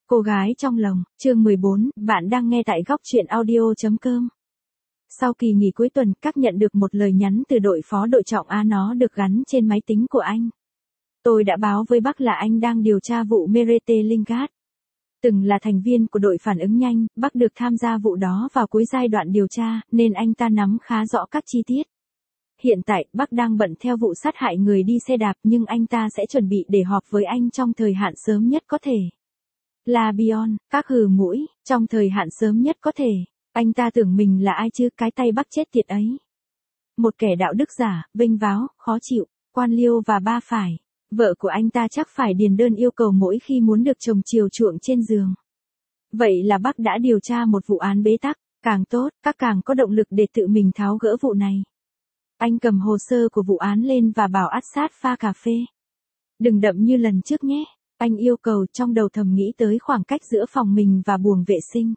Cô gái trong lòng, chương 14, bạn đang nghe tại góc truyện audio.com. Sau kỳ nghỉ cuối tuần, các nhận được một lời nhắn từ đội phó đội trọng A, nó được gắn trên máy tính của anh. Tôi đã báo với bác là anh đang điều tra vụ Merete Lingard. Từng là thành viên của đội phản ứng nhanh, bác được tham gia vụ đó vào cuối giai đoạn điều tra, nên anh ta nắm khá rõ các chi tiết. Hiện tại, bác đang bận theo vụ sát hại người đi xe đạp, nhưng anh ta sẽ chuẩn bị để họp với anh trong thời hạn sớm nhất có thể. La Bion, các hừ mũi, trong thời hạn sớm nhất có thể. Anh ta tưởng mình là ai chứ, cái tay bác chết tiệt ấy. Một kẻ đạo đức giả, vênh váo, khó chịu, quan liêu và ba phải. Vợ của anh ta chắc phải điền đơn yêu cầu mỗi khi muốn được chồng chiều chuộng trên giường. Vậy là bác đã điều tra một vụ án bế tắc, càng tốt, các càng có động lực để tự mình tháo gỡ vụ này. Anh cầm hồ sơ của vụ án lên và bảo Assad pha cà phê. Đừng đậm như lần trước nhé. Anh yêu cầu, trong đầu thầm nghĩ tới khoảng cách giữa phòng mình và buồng vệ sinh.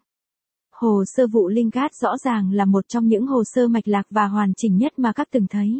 Hồ sơ vụ Lingard rõ ràng là một trong những hồ sơ mạch lạc và hoàn chỉnh nhất mà các từng thấy.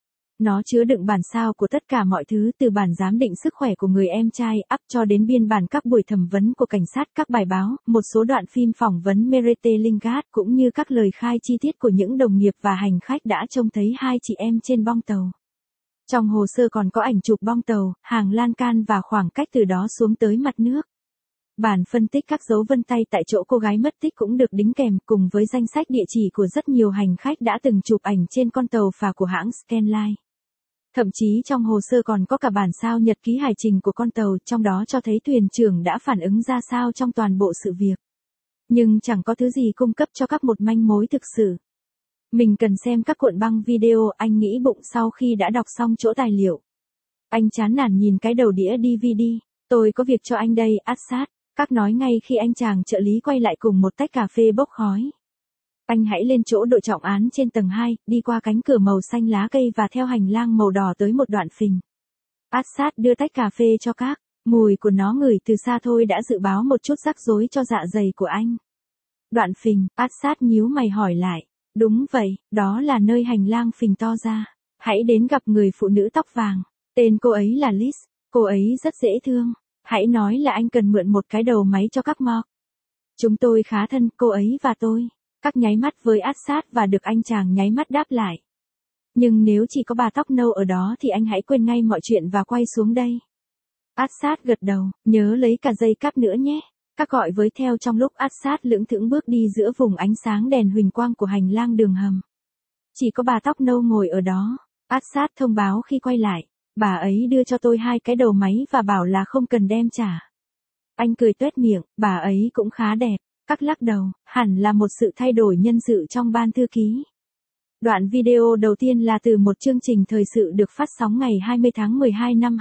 Nó chứa đựng bản sao của tất cả mọi thứ, từ bản giám định sức khỏe của người em trai up cho đến biên bản các buổi thẩm vấn của cảnh sát, các bài báo, một số đoạn phim phỏng vấn Merete Lingard, cũng như các lời khai chi tiết của những đồng nghiệp và hành khách đã trông thấy hai chị em trên bong tàu. Trong hồ sơ còn có ảnh chụp bong tàu, hàng lan can và khoảng cách từ đó xuống tới mặt nước. Bản phân tích các dấu vân tay tại chỗ cô gái mất tích cũng được đính kèm, cùng với danh sách địa chỉ của rất nhiều hành khách đã từng chụp ảnh trên con tàu phà của hãng Scanline. Thậm chí trong hồ sơ còn có cả bản sao nhật ký hải trình của con tàu, trong đó cho thấy thuyền trưởng đã phản ứng ra sao trong toàn bộ sự việc. Nhưng chẳng có thứ gì cung cấp cho các một manh mối thực sự. Mình cần xem các cuộn băng video, anh nghĩ bụng sau khi đã đọc xong chỗ tài liệu. Anh chán nản nhìn cái đầu đĩa DVD. Tôi có việc cho anh đây, Assad. Các nói ngay khi anh chàng trợ lý quay lại cùng một tách cà phê bốc khói. Anh hãy lên chỗ đội trọng án trên tầng 2, đi qua cánh cửa màu xanh lá cây và theo hành lang màu đỏ tới một đoạn phình. Assad đưa tách cà phê cho các. Mùi của nó ngửi từ xa thôi đã dự báo một chút rắc rối cho dạ dày của anh. Đoạn phình, Assad nhíu mày hỏi lại. Đúng vậy, đó là nơi hành lang phình to ra. Hãy đến gặp người phụ nữ tóc vàng. Tên cô ấy là Liz. Cô ấy rất dễ thương. Hãy nói là anh cần mượn một cái đầu máy cho các mock. Chúng tôi khá thân, cô ấy và tôi. Các nháy mắt với Assad và được anh chàng nháy mắt đáp lại. Nhưng nếu chỉ có bà tóc nâu ở đó thì anh hãy quên ngay mọi chuyện và quay xuống đây. Assad gật đầu, nhớ lấy cả dây cáp nữa nhé. Các gọi với theo trong lúc Assad lững thững bước đi giữa vùng ánh sáng đèn huỳnh quang của hành lang đường hầm. Chỉ có bà tóc nâu ngồi ở đó. Assad thông báo khi quay lại. Bà ấy đưa cho tôi 2 cái đầu máy và bảo là không cần đem trả. Anh cười tuét miệng, bà ấy cũng khá đẹp. Các lắc đầu, hẳn là một sự thay đổi nhân sự trong ban thư ký. Đoạn video đầu tiên là từ một chương trình thời sự được phát sóng ngày 20 tháng 12 năm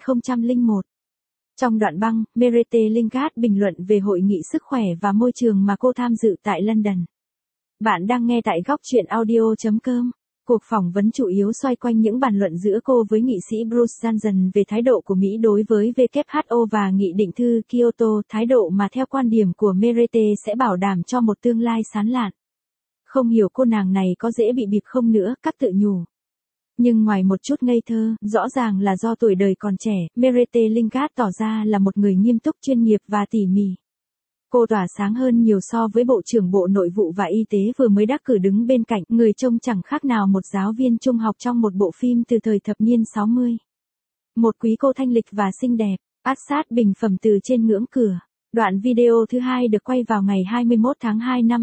2001. Trong đoạn băng, Merete Lingard bình luận về hội nghị sức khỏe và môi trường mà cô tham dự tại London. Bạn đang nghe tại góc truyện audio.com. Cuộc phỏng vấn chủ yếu xoay quanh những bàn luận giữa cô với nghị sĩ Bruce Johnson về thái độ của Mỹ đối với WHO và nghị định thư Kyoto, thái độ mà theo quan điểm của Merete sẽ bảo đảm cho một tương lai sáng lạn. Không hiểu cô nàng này có dễ bị bịp không nữa, các tự nhủ. Nhưng ngoài một chút ngây thơ, rõ ràng là do tuổi đời còn trẻ, Merete Lingard tỏ ra là một người nghiêm túc, chuyên nghiệp và tỉ mỉ. Cô tỏa sáng hơn nhiều so với Bộ trưởng Bộ Nội vụ và Y tế vừa mới đắc cử đứng bên cạnh, người trông chẳng khác nào một giáo viên trung học trong một bộ phim từ thời thập niên 60. Một quý cô thanh lịch và xinh đẹp, Assad bình phẩm từ trên ngưỡng cửa. Đoạn video thứ hai được quay vào ngày 21 tháng 2 năm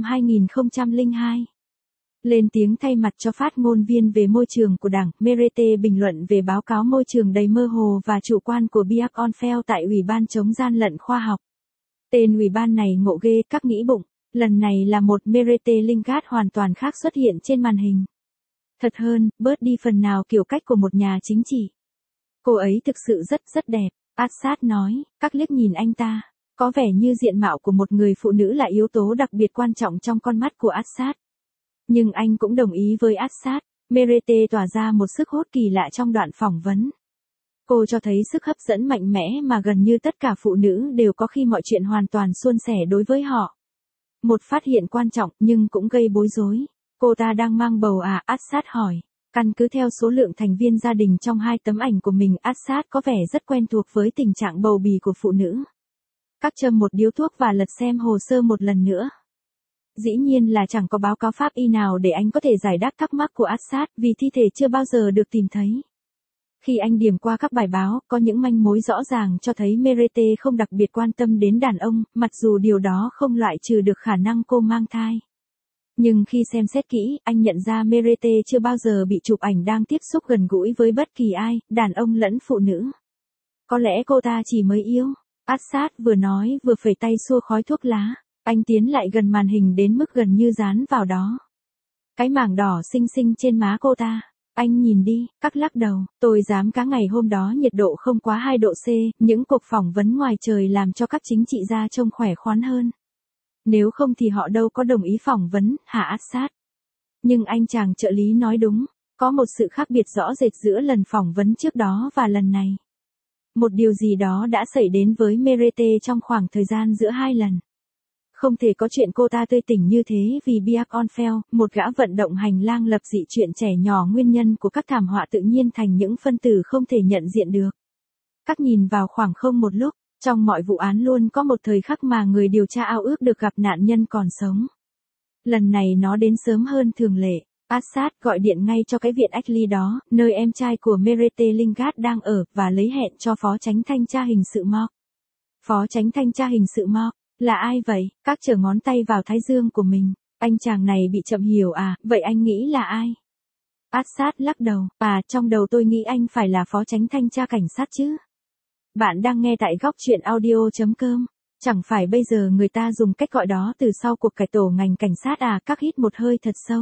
2002. Lên tiếng thay mặt cho phát ngôn viên về môi trường của Đảng, Merete bình luận về báo cáo môi trường đầy mơ hồ và chủ quan của Beat Onfeld tại Ủy ban chống gian lận khoa học. Tên ủy ban này ngộ ghê, các nghĩ bụng. Lần này là một Merete Lingard hoàn toàn khác xuất hiện trên màn hình. Thật hơn, bớt đi phần nào kiểu cách của một nhà chính trị. Cô ấy thực sự rất đẹp, Assad nói, các liếc nhìn anh ta. Có vẻ như diện mạo của một người phụ nữ là yếu tố đặc biệt quan trọng trong con mắt của Assad. Nhưng anh cũng đồng ý với Assad, Merete tỏa ra một sức hút kỳ lạ trong đoạn phỏng vấn. Cô cho thấy sức hấp dẫn mạnh mẽ mà gần như tất cả phụ nữ đều có khi mọi chuyện hoàn toàn suôn sẻ đối với họ. Một phát hiện quan trọng nhưng cũng gây bối rối. Cô ta đang mang bầu à? Assad hỏi. Căn cứ theo số lượng thành viên gia đình trong 2 tấm ảnh của mình, Assad có vẻ rất quen thuộc với tình trạng bầu bì của phụ nữ. Các châm một điếu thuốc và lật xem hồ sơ một lần nữa. Dĩ nhiên là chẳng có báo cáo pháp y nào để anh có thể giải đáp thắc mắc của Assad vì thi thể chưa bao giờ được tìm thấy. Khi anh điểm qua các bài báo, có những manh mối rõ ràng cho thấy Merete không đặc biệt quan tâm đến đàn ông, mặc dù điều đó không loại trừ được khả năng cô mang thai. Nhưng khi xem xét kỹ, anh nhận ra Merete chưa bao giờ bị chụp ảnh đang tiếp xúc gần gũi với bất kỳ ai, đàn ông lẫn phụ nữ. Có lẽ cô ta chỉ mới yêu. Assad vừa nói vừa phẩy tay xua khói thuốc lá. Anh tiến lại gần màn hình đến mức gần như dán vào đó. Cái mảng đỏ xinh xinh trên má cô ta. Anh nhìn đi, các lắc đầu. Tôi dám cá ngày hôm đó nhiệt độ không quá 2 độ C, những cuộc phỏng vấn ngoài trời làm cho các chính trị gia trông khỏe khoắn hơn. Nếu không thì họ đâu có đồng ý phỏng vấn, hả Assad? Nhưng anh chàng trợ lý nói đúng, có một sự khác biệt rõ rệt giữa lần phỏng vấn trước đó và lần này. Một điều gì đó đã xảy đến với Merete trong khoảng thời gian giữa hai lần. Không thể có chuyện cô ta tươi tỉnh như thế vì Biak Onfel, một gã vận động hành lang lập dị chuyện trẻ nhỏ nguyên nhân của các thảm họa tự nhiên thành những phân tử không thể nhận diện được. Các nhìn vào khoảng không một lúc, trong mọi vụ án luôn có một thời khắc mà người điều tra ao ước được gặp nạn nhân còn sống. Lần này nó đến sớm hơn thường lệ. Assad gọi điện ngay cho cái viện Ackley đó, nơi em trai của Merete Lingard đang ở, và lấy hẹn cho phó chánh thanh tra hình sự Mark. Phó chánh thanh tra hình sự Mark, là ai vậy? Các trở ngón tay vào thái dương của mình. Anh chàng này bị chậm hiểu à, vậy anh nghĩ là ai? Assad lắc đầu, trong đầu tôi nghĩ anh phải là phó chánh thanh tra cảnh sát chứ. Bạn đang nghe tại góc truyện audio.com. Chẳng phải bây giờ người ta dùng cách gọi đó từ sau cuộc cải tổ ngành cảnh sát à? Các hít một hơi thật sâu.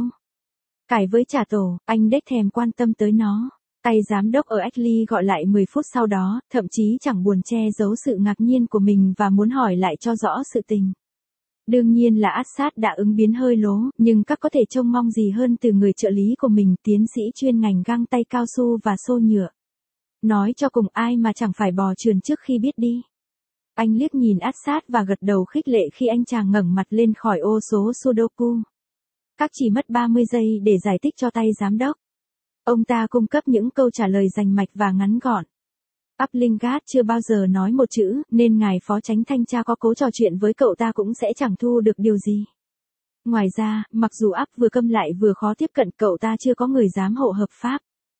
Cải với trả tổ, anh đếch thèm quan tâm tới nó. Tay giám đốc ở Ackley gọi lại 10 phút sau đó, thậm chí chẳng buồn che giấu sự ngạc nhiên của mình và muốn hỏi lại cho rõ sự tình. Đương nhiên là Assad đã ứng biến hơi lố, nhưng các có thể trông mong gì hơn từ người trợ lý của mình, tiến sĩ chuyên ngành găng tay cao su và xô nhựa. Nói cho cùng ai mà chẳng phải bò trườn trước khi biết đi. Anh liếc nhìn Assad và gật đầu khích lệ khi anh chàng ngẩng mặt lên khỏi ô số Sudoku. Các chỉ mất 30 giây để giải thích cho tay giám đốc. Ông ta cung cấp những câu trả lời rành mạch và ngắn gọn. Lingard chưa bao giờ nói một chữ, nên ngài phó chánh thanh tra có cố trò chuyện với cậu ta cũng sẽ chẳng thu được điều gì. Ngoài ra, mặc dù vừa câm lại vừa khó tiếp cận, cậu ta chưa có người giám hộ hợp pháp.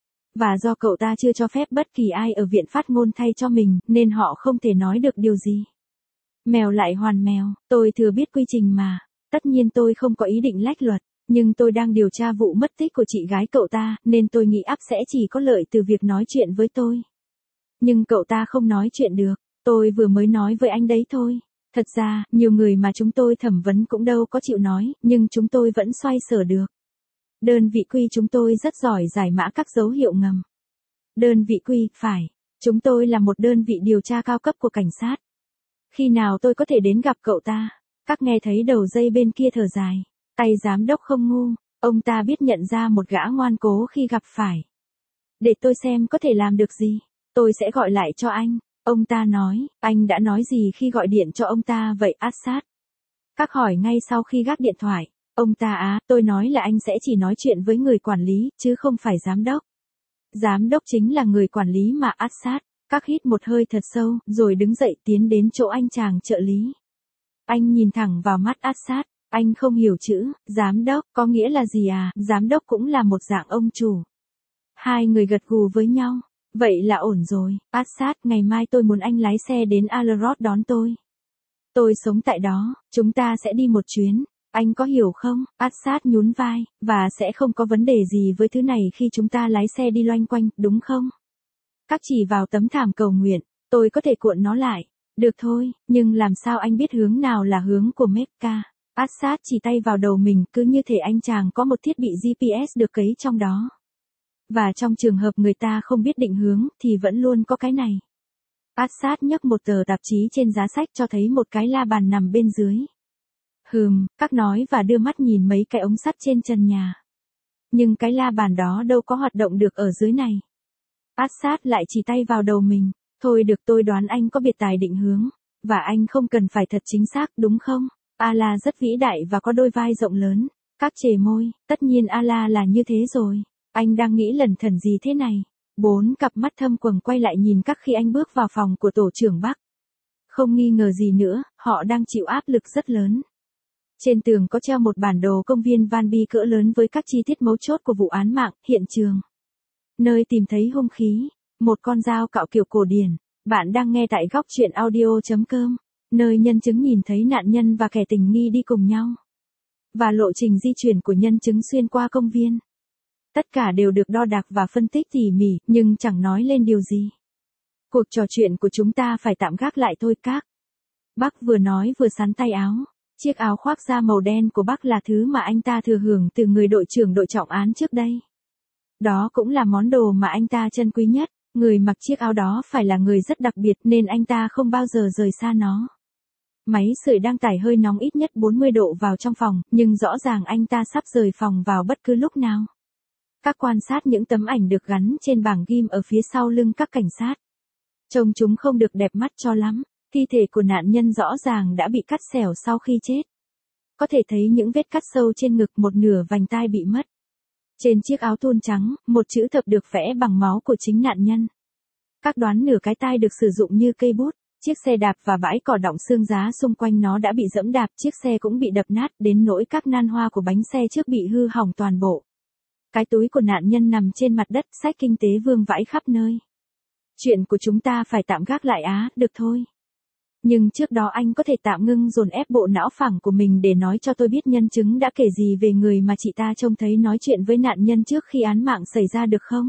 Và do cậu ta chưa cho phép bất kỳ ai ở viện phát ngôn thay cho mình, nên họ không thể nói được điều gì. Mèo lại hoàn mèo, tôi thừa biết quy trình mà. Tất nhiên tôi không có ý định lách luật, nhưng tôi đang điều tra vụ mất tích của chị gái cậu ta, nên tôi nghĩ sẽ chỉ có lợi từ việc nói chuyện với tôi. Nhưng cậu ta không nói chuyện được, tôi vừa mới nói với anh đấy thôi. Thật ra, nhiều người mà chúng tôi thẩm vấn cũng đâu có chịu nói, nhưng chúng tôi vẫn xoay sở được. Đơn vị quy chúng tôi rất giỏi giải mã các dấu hiệu ngầm. Đơn vị quy, phải. Chúng tôi là một đơn vị điều tra cao cấp của cảnh sát. Khi nào tôi có thể đến gặp cậu ta? Các nghe thấy đầu dây bên kia thở dài. Tay giám đốc không ngu, ông ta biết nhận ra một gã ngoan cố khi gặp phải. Để tôi xem có thể làm được gì. Tôi sẽ gọi lại cho anh. Ông ta nói, anh đã nói gì khi gọi điện cho ông ta vậy Assad? Các hỏi ngay sau khi gác điện thoại. Ông ta tôi nói là anh sẽ chỉ nói chuyện với người quản lý, chứ không phải giám đốc. Giám đốc chính là người quản lý mà Assad. Các hít một hơi thật sâu, rồi đứng dậy tiến đến chỗ anh chàng trợ lý. Anh nhìn thẳng vào mắt Assad. Anh không hiểu chữ, giám đốc, có nghĩa là gì à? Giám đốc cũng là một dạng ông chủ. Hai người gật gù với nhau. Vậy là ổn rồi, Assad, ngày mai tôi muốn anh lái xe đến Allerod đón tôi. Tôi sống tại đó, chúng ta sẽ đi một chuyến. Anh có hiểu không? Assad nhún vai, và sẽ không có vấn đề gì với thứ này khi chúng ta lái xe đi loanh quanh, đúng không? Các chỉ vào tấm thảm cầu nguyện, tôi có thể cuộn nó lại. Được thôi, nhưng làm sao anh biết hướng nào là hướng của Mecca? Assad chỉ tay vào đầu mình, cứ như thể anh chàng có một thiết bị GPS được cấy trong đó. Và trong trường hợp người ta không biết định hướng, thì vẫn luôn có cái này. Assad nhấc một tờ tạp chí trên giá sách cho thấy một cái la bàn nằm bên dưới. Các nói và đưa mắt nhìn mấy cái ống sắt trên trần nhà. Nhưng cái la bàn đó đâu có hoạt động được ở dưới này. Assad lại chỉ tay vào đầu mình. Thôi được, tôi đoán anh có biệt tài định hướng. Và anh không cần phải thật chính xác, đúng không? Allah rất vĩ đại và có đôi vai rộng lớn. Các chề môi, tất nhiên Allah là như thế rồi. Anh đang nghĩ lẩn thẩn gì thế này? 4 cặp mắt thâm quầng quay lại nhìn các khi anh bước vào phòng của tổ trưởng Bắc. Không nghi ngờ gì nữa, họ đang chịu áp lực rất lớn. Trên tường có treo một bản đồ công viên Van Bi cỡ lớn với các chi tiết mấu chốt của vụ án mạng, hiện trường. Nơi tìm thấy hung khí, một con dao cạo kiểu cổ điển. Bạn đang nghe tại góc truyện audio.com, nơi nhân chứng nhìn thấy nạn nhân và kẻ tình nghi đi cùng nhau. Và lộ trình di chuyển của nhân chứng xuyên qua công viên. Tất cả đều được đo đạc và phân tích tỉ mỉ, nhưng chẳng nói lên điều gì. Cuộc trò chuyện của chúng ta phải tạm gác lại thôi các. Bác vừa nói vừa sắn tay áo. Chiếc áo khoác da màu đen của bác là thứ mà anh ta thừa hưởng từ người đội trưởng đội trọng án trước đây. Đó cũng là món đồ mà anh ta trân quý nhất. Người mặc chiếc áo đó phải là người rất đặc biệt nên anh ta không bao giờ rời xa nó. Máy sưởi đang tải hơi nóng ít nhất 40 độ vào trong phòng, nhưng rõ ràng anh ta sắp rời phòng vào bất cứ lúc nào. Các quan sát những tấm ảnh được gắn trên bảng ghim ở phía sau lưng các cảnh sát. Trông chúng không được đẹp mắt cho lắm. Thi thể của nạn nhân rõ ràng đã bị cắt xẻo sau khi chết. Có thể thấy những vết cắt sâu trên ngực, một nửa vành tai bị mất. Trên chiếc áo thun trắng, một chữ thập được vẽ bằng máu của chính nạn nhân. Các đoán nửa cái tai được sử dụng như cây bút. Chiếc xe đạp và bãi cỏ đọng xương giá xung quanh nó đã bị dẫm đạp, chiếc xe cũng bị đập nát đến nỗi các nan hoa của bánh xe trước bị hư hỏng toàn bộ. Cái túi của nạn nhân nằm trên mặt đất, sách kinh tế vương vãi khắp nơi. Chuyện của chúng ta phải tạm gác lại được thôi. Nhưng trước đó anh có thể tạm ngưng dồn ép bộ não phẳng của mình để nói cho tôi biết nhân chứng đã kể gì về người mà chị ta trông thấy nói chuyện với nạn nhân trước khi án mạng xảy ra được không?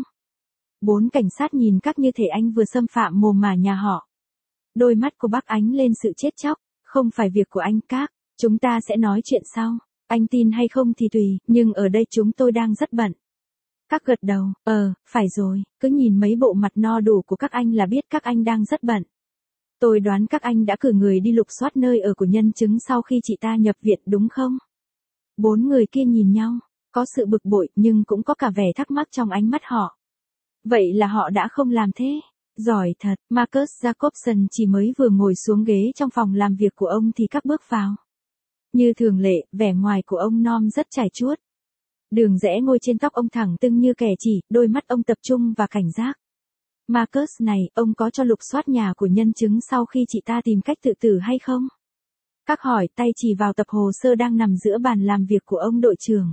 4 cảnh sát nhìn các như thể anh vừa xâm phạm mồ mả nhà họ. Đôi mắt của bác ánh lên sự chết chóc. Không phải việc của anh các, chúng ta sẽ nói chuyện sau. Anh tin hay không thì tùy, nhưng ở đây chúng tôi đang rất bận. Các gật đầu, phải rồi, cứ nhìn mấy bộ mặt no đủ của các anh là biết các anh đang rất bận. Tôi đoán các anh đã cử người đi lục soát nơi ở của nhân chứng sau khi chị ta nhập viện đúng không? 4 người kia nhìn nhau, có sự bực bội nhưng cũng có cả vẻ thắc mắc trong ánh mắt họ. Vậy là họ đã không làm thế? Giỏi thật, Marcus Jacobson chỉ mới vừa ngồi xuống ghế trong phòng làm việc của ông thì các bước vào. Như thường lệ, vẻ ngoài của ông Norm rất trải chuốt. Đường rẽ ngôi trên tóc ông thẳng tưng như kẻ chỉ, đôi mắt ông tập trung và cảnh giác. Marcus này, ông có cho lục soát nhà của nhân chứng sau khi chị ta tìm cách tự tử hay không? Các hỏi, tay chỉ vào tập hồ sơ đang nằm giữa bàn làm việc của ông đội trưởng.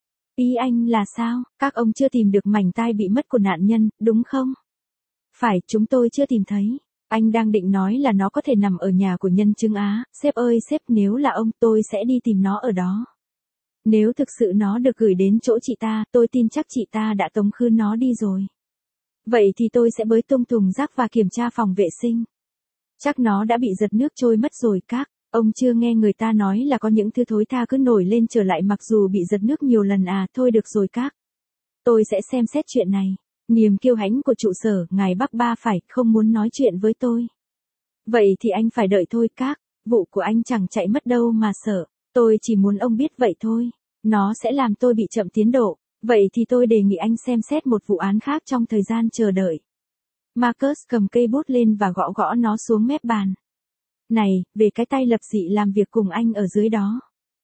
Ý anh là sao? Các ông chưa tìm được mảnh tai bị mất của nạn nhân, đúng không? Phải, chúng tôi chưa tìm thấy. Anh đang định nói là nó có thể nằm ở nhà của nhân chứng sếp ơi sếp, nếu là ông tôi sẽ đi tìm nó ở đó. Nếu thực sự nó được gửi đến chỗ chị ta, tôi tin chắc chị ta đã tống khứ nó đi rồi. Vậy thì tôi sẽ bới tung thùng rác và kiểm tra phòng vệ sinh. Chắc nó đã bị giật nước trôi mất rồi các. Ông chưa nghe người ta nói là có những thứ thối tha cứ nổi lên trở lại mặc dù bị giật nước nhiều lần thôi được rồi các. Tôi sẽ xem xét chuyện này. Niềm kiêu hãnh của trụ sở, ngài Bắc Ba phải không muốn nói chuyện với tôi. Vậy thì anh phải đợi thôi các. Vụ của anh chẳng chạy mất đâu mà sợ. Tôi chỉ muốn ông biết vậy thôi. Nó sẽ làm tôi bị chậm tiến độ. Vậy thì tôi đề nghị anh xem xét một vụ án khác trong thời gian chờ đợi. Marcus cầm cây bút lên và gõ gõ nó xuống mép bàn. Này, về cái tay lập dị làm việc cùng anh ở dưới đó.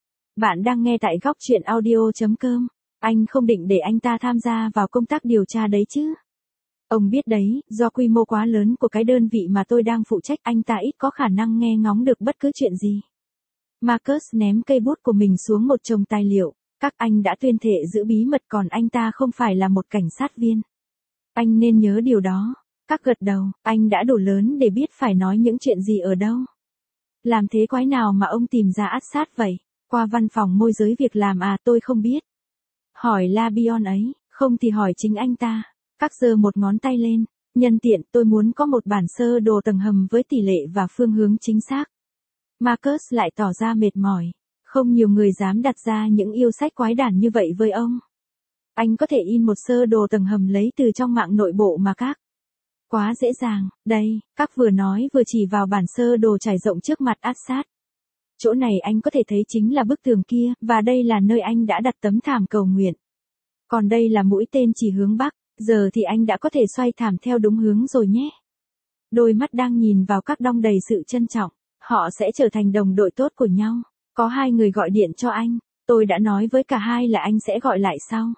Bạn đang nghe tại góc truyện audio.com. Anh không định để anh ta tham gia vào công tác điều tra đấy chứ. Ông biết đấy, do quy mô quá lớn của cái đơn vị mà tôi đang phụ trách, anh ta ít có khả năng nghe ngóng được bất cứ chuyện gì. Marcus ném cây bút của mình xuống một chồng tài liệu. Các anh đã tuyên thệ giữ bí mật, còn anh ta không phải là một cảnh sát viên. Anh nên nhớ điều đó. Các gật đầu, anh đã đủ lớn để biết phải nói những chuyện gì ở đâu. Làm thế quái nào mà ông tìm ra át sát vậy? Qua văn phòng môi giới việc làm tôi không biết. Hỏi Labion ấy, không thì hỏi chính anh ta. Các giơ một ngón tay lên. Nhân tiện, tôi muốn có một bản sơ đồ tầng hầm với tỷ lệ và phương hướng chính xác. Marcus lại tỏ ra mệt mỏi. Không nhiều người dám đặt ra những yêu sách quái đản như vậy với ông. Anh có thể in một sơ đồ tầng hầm lấy từ trong mạng nội bộ mà các. Quá dễ dàng, đây, các vừa nói vừa chỉ vào bản sơ đồ trải rộng trước mặt Assad. Chỗ này anh có thể thấy chính là bức tường kia, và đây là nơi anh đã đặt tấm thảm cầu nguyện. Còn đây là mũi tên chỉ hướng Bắc, giờ thì anh đã có thể xoay thảm theo đúng hướng rồi nhé. Đôi mắt đang nhìn vào các đong đầy sự trân trọng, họ sẽ trở thành đồng đội tốt của nhau. Có 2 người gọi điện cho anh, tôi đã nói với cả hai là anh sẽ gọi lại sau.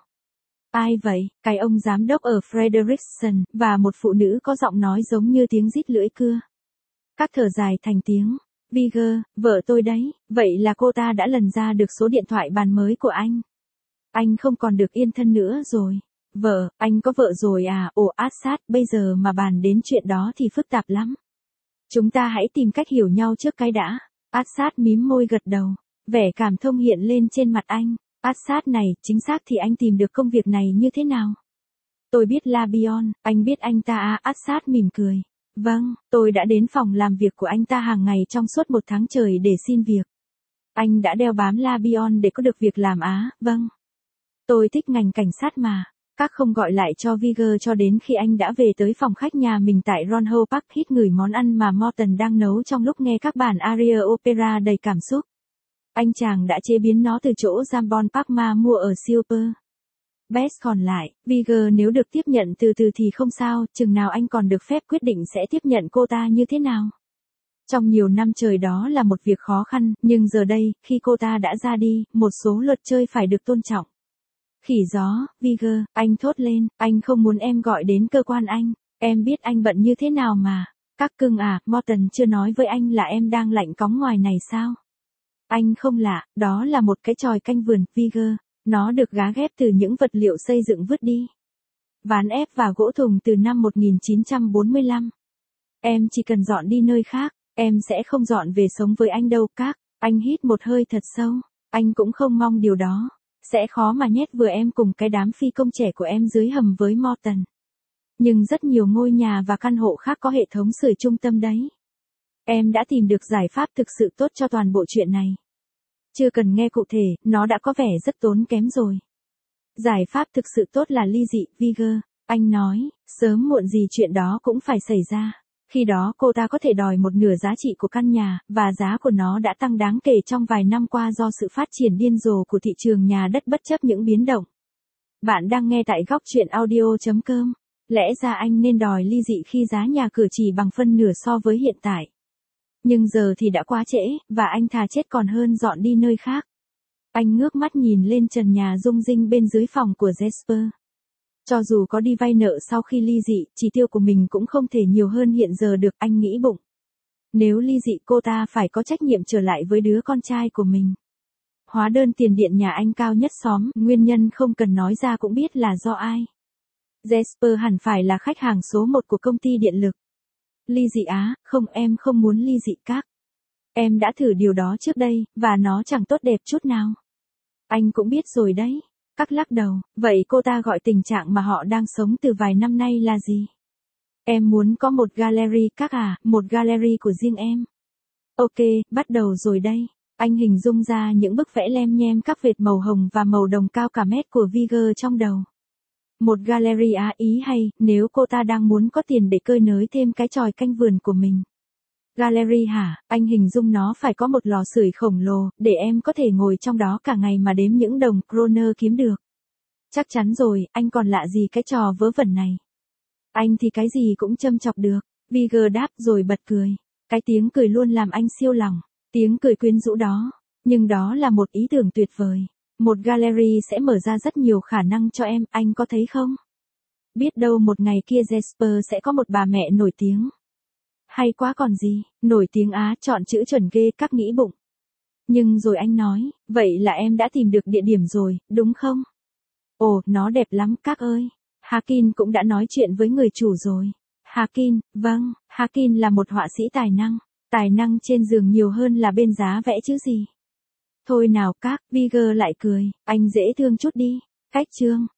Ai vậy? Cái ông giám đốc ở Frederickson, và một phụ nữ có giọng nói giống như tiếng rít lưỡi cưa. Các thở dài thành tiếng. Vigor, vợ tôi đấy, vậy là cô ta đã lần ra được số điện thoại bàn mới của anh. Anh không còn được yên thân nữa rồi. Vợ, anh có vợ rồi à? Ồ Assad, bây giờ mà bàn đến chuyện đó thì phức tạp lắm. Chúng ta hãy tìm cách hiểu nhau trước cái đã. Assad mím môi gật đầu. Vẻ cảm thông hiện lên trên mặt anh. Assad này, chính xác thì anh tìm được công việc này như thế nào? Tôi biết Labion, anh biết anh ta à? Assad mỉm cười. Vâng, tôi đã đến phòng làm việc của anh ta hàng ngày trong suốt 1 tháng trời để xin việc. Anh đã đeo bám Labion để có được việc làm á? Vâng. Tôi thích ngành cảnh sát mà. Các không gọi lại cho Vigor cho đến khi anh đã về tới phòng khách nhà mình tại Ronho Park hít ngửi món ăn mà Morton đang nấu trong lúc nghe các bản aria opera đầy cảm xúc. Anh chàng đã chế biến nó từ chỗ Jambon Parma mua ở Silver. Best còn lại, Vigor nếu được tiếp nhận từ từ thì không sao, chừng nào anh còn được phép quyết định sẽ tiếp nhận cô ta như thế nào. Trong nhiều năm trời đó là một việc khó khăn, nhưng giờ đây, khi cô ta đã ra đi, một số luật chơi phải được tôn trọng. Khỉ gió, Vigor, anh thốt lên, anh không muốn em gọi đến cơ quan anh, em biết anh bận như thế nào mà. Các cưng à, Morton chưa nói với anh là em đang lạnh cóng ngoài này sao? Anh không lạ, đó là một cái chòi canh vườn, Vigor, nó được gá ghép từ những vật liệu xây dựng vứt đi. Ván ép và gỗ thùng từ năm 1945. Em chỉ cần dọn đi nơi khác, em sẽ không dọn về sống với anh đâu các. Anh hít một hơi thật sâu, anh cũng không mong điều đó. Sẽ khó mà nhét vừa em cùng cái đám phi công trẻ của em dưới hầm với Morton. Nhưng rất nhiều ngôi nhà và căn hộ khác có hệ thống sưởi trung tâm đấy. Em đã tìm được giải pháp thực sự tốt cho toàn bộ chuyện này. Chưa cần nghe cụ thể, nó đã có vẻ rất tốn kém rồi. Giải pháp thực sự tốt là ly dị, Vigor, anh nói, sớm muộn gì chuyện đó cũng phải xảy ra. Khi đó cô ta có thể đòi một nửa giá trị của căn nhà, và giá của nó đã tăng đáng kể trong vài năm qua do sự phát triển điên rồ của thị trường nhà đất bất chấp những biến động. Bạn đang nghe tại góc truyện audio.com. Lẽ ra anh nên đòi ly dị khi giá nhà cửa chỉ bằng phân nửa so với hiện tại. Nhưng giờ thì đã quá trễ, và anh thà chết còn hơn dọn đi nơi khác. Anh ngước mắt nhìn lên trần nhà rung rinh bên dưới phòng của Jesper. Cho dù có đi vay nợ sau khi ly dị, chỉ tiêu của mình cũng không thể nhiều hơn hiện giờ được, anh nghĩ bụng. Nếu ly dị cô ta phải có trách nhiệm trở lại với đứa con trai của mình. Hóa đơn tiền điện nhà anh cao nhất xóm, nguyên nhân không cần nói ra cũng biết là do ai. Jesper hẳn phải là khách hàng số 1 của công ty điện lực. Ly dị á, không em không muốn ly dị các. Em đã thử điều đó trước đây, và nó chẳng tốt đẹp chút nào. Anh cũng biết rồi đấy. Các lắc đầu, vậy cô ta gọi tình trạng mà họ đang sống từ vài năm nay là gì? Em muốn có một gallery các à, một gallery của riêng em. Ok, bắt đầu rồi đây. Anh hình dung ra những bức vẽ lem nhem các vệt màu hồng và màu đồng cao cả mét của Vigor trong đầu. Một gallery á, ý hay, nếu cô ta đang muốn có tiền để cơi nới thêm cái chòi canh vườn của mình. Gallery hả, anh hình dung nó phải có một lò sưởi khổng lồ, để em có thể ngồi trong đó cả ngày mà đếm những đồng kroner kiếm được. Chắc chắn rồi, anh còn lạ gì cái trò vớ vẩn này. Anh thì cái gì cũng châm chọc được. Vigor đáp rồi bật cười. Cái tiếng cười luôn làm anh siêu lòng. Tiếng cười quyến rũ đó. Nhưng đó là một ý tưởng tuyệt vời. Một gallery sẽ mở ra rất nhiều khả năng cho em, anh có thấy không? Biết đâu một ngày kia Jesper sẽ có một bà mẹ nổi tiếng. Hay quá còn gì, nổi tiếng á, chọn chữ chuẩn ghê các nghĩ bụng. Nhưng rồi anh nói, vậy là em đã tìm được địa điểm rồi, đúng không? Ồ, nó đẹp lắm các ơi. Hakin cũng đã nói chuyện với người chủ rồi. Hakin, vâng, Hakin là một họa sĩ tài năng. Tài năng trên giường nhiều hơn là bên giá vẽ chứ gì. Thôi nào các, Vigor lại cười, anh dễ thương chút đi. Cách chương.